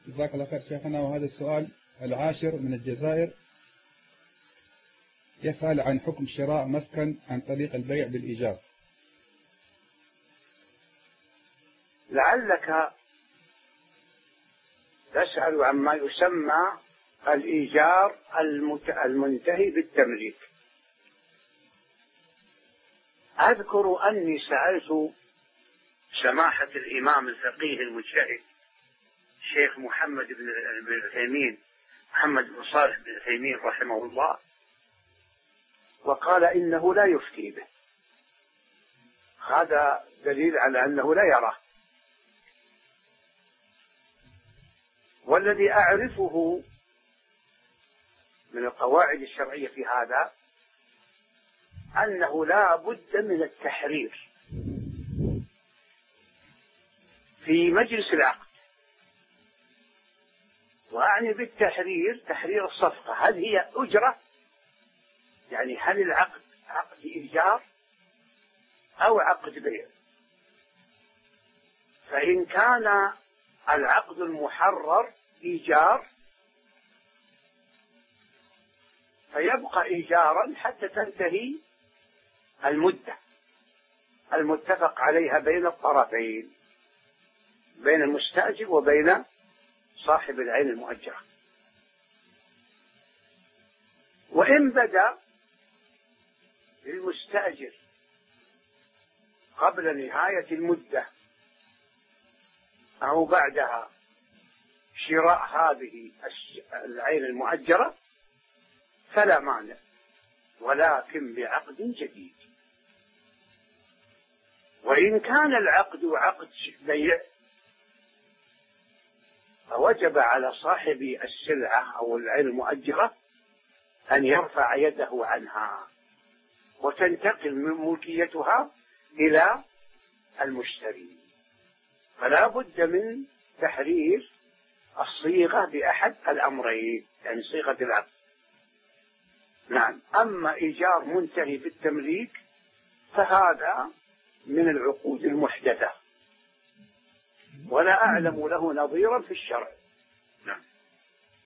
جزاك الله خير شيخنا. وهذا السؤال العاشر من الجزائر، يسأل عن حكم شراء مسكن عن طريق البيع بالإيجار. لعلك تسأل عما يسمى الإيجار المنتهي بالتمليك. أذكر أني سألت سماحة الإمام الفقيه المجتهد الشيخ محمد بن عثيمين، محمد بن صالح بن عثيمين رحمه الله، وقال إنه لا يفتي به. هذا دليل على أنه لا يراه. والذي أعرفه من القواعد الشرعية في هذا أنه لا بد من التحرير في مجلس العقد. وأعني بالتحرير تحرير الصفقة، هل هي أجرة؟ يعني هل العقد عقد إيجار أو عقد بيع؟ فإن كان العقد المحرر إيجار فيبقى إيجارا حتى تنتهي المدة المتفق عليها بين الطرفين، بين المستأجر وبين صاحب العين المؤجرة. وإن بدأ للمستأجر قبل نهاية المدة أو بعدها شراء هذه العين المؤجرة فلا مانع، ولكن بعقد جديد. وإن كان العقد عقد بيع فوجب على صاحب السلعة أو العين المؤجرة أن يرفع يده عنها وتنتقل من ملكيتها إلى المشتري. فلا بد من تحرير الصيغة بأحد الأمرين، يعني صيغة العقد. نعم. أما إيجار منتهي بالتمليك فهذا من العقود المحدثة، ولا أعلم له نظيرا في الشرع.